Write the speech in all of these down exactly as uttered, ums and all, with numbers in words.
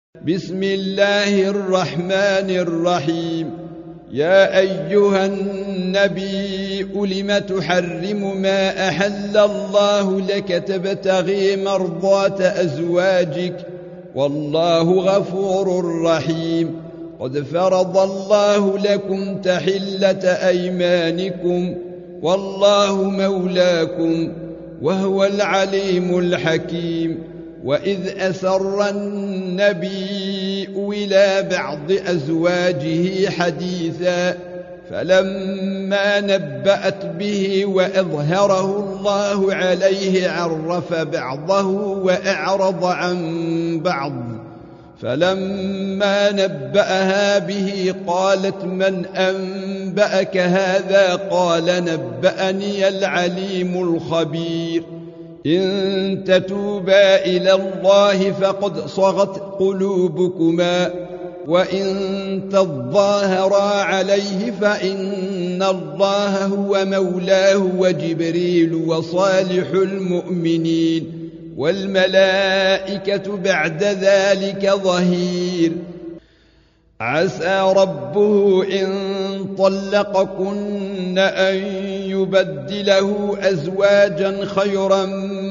بسم الله الرحمن الرحيم. يا أيها النبي لم تحرم ما أحل الله لك تبتغي مرضات أزواجك والله غفور رحيم. قد فرض الله لكم تحلة أيمانكم والله مولاكم وهو العليم الحكيم. وإذ أسر النبي إلى بعض أزواجه حديثا فلما نبأت به وأظهره الله عليه عرف بعضه وأعرض عن بعض. فلما نبأها به قالت من أنبأك هذا؟ قال نبأني العليم الخبير. إن تتوبا إلى الله فقد صغت قلوبكما وإن تظاهرا عليه فإن الله هو مولاه وجبريل وصالح المؤمنين والملائكة بعد ذلك ظهير. عسى ربه إن طلقكن أن يبدله أزواجا خيرا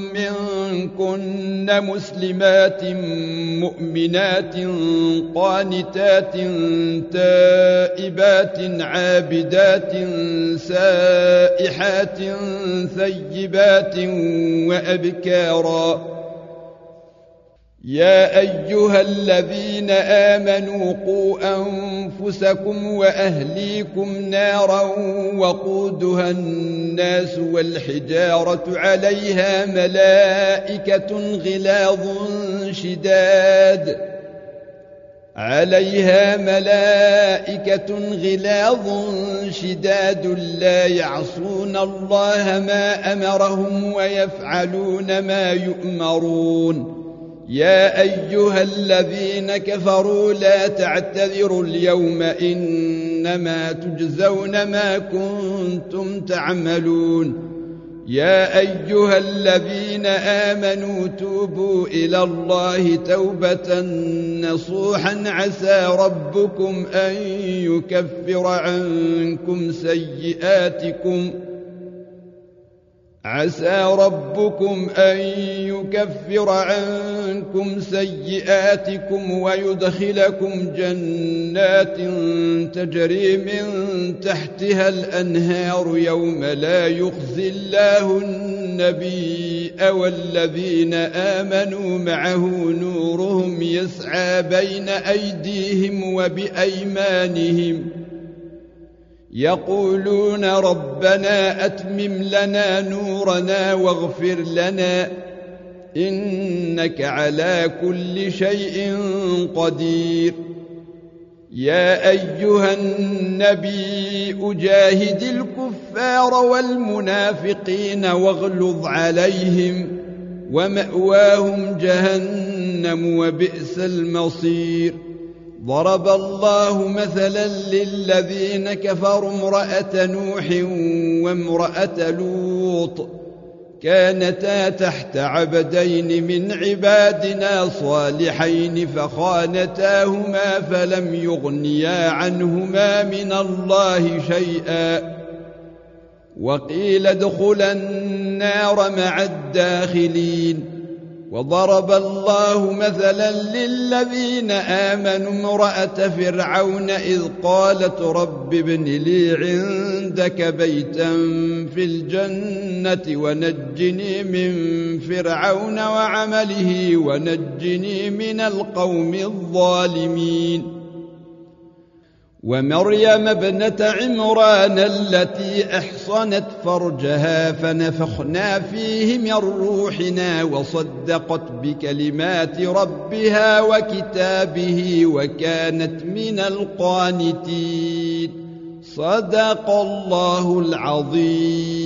منكن مسلمات مؤمنات قانتات تائبات عابدات سائحات ثيبات وأبكارا. يا أيها الذين آمنوا قوا أنفسكم وأهليكم نارا وقودها الناس والحجارة عليها ملائكة غلاظ شداد عليها ملائكة غلاظ شداد لا يعصون الله ما أمرهم ويفعلون ما يؤمرون. يا أيها الذين كفروا لا تعتذروا اليوم إنما تجزون ما كنتم تعملون. يا أيها الذين آمنوا توبوا إلى الله توبة نصوحا عسى ربكم أن يكفر عنكم سيئاتكم عسى ربكم أن يكفر عنكم سيئاتكم ويدخلكم جنات تجري من تحتها الأنهار يوم لا يخزي الله النبي والذين آمنوا معه نورهم يسعى بين أيديهم وبأيمانهم يقولون ربنا أتمم لنا نورنا واغفر لنا إنك على كل شيء قدير. يا أيها النبي أجاهد الكفار والمنافقين واغلظ عليهم ومأواهم جهنم وبئس المصير. ضرب الله مثلا للذين كفروا امرأة نوح وامرأة لوط كانتا تحت عبدين من عبادنا صالحين فخانتاهما فلم يغنيا عنهما من الله شيئا وقيل ادخلا النار مع الداخلين. وضرب الله مثلا للذين آمنوا امرأة فرعون إذ قالت رب ابن لي عندك بيتا في الجنة ونجني من فرعون وعمله ونجني من القوم الظالمين. ومريم ابنة عمران التي أحصنت فرجها فنفخنا فيه من روحنا وصدقت بكلمات ربها وكتابه وكانت من القانتين. صدق الله العظيم.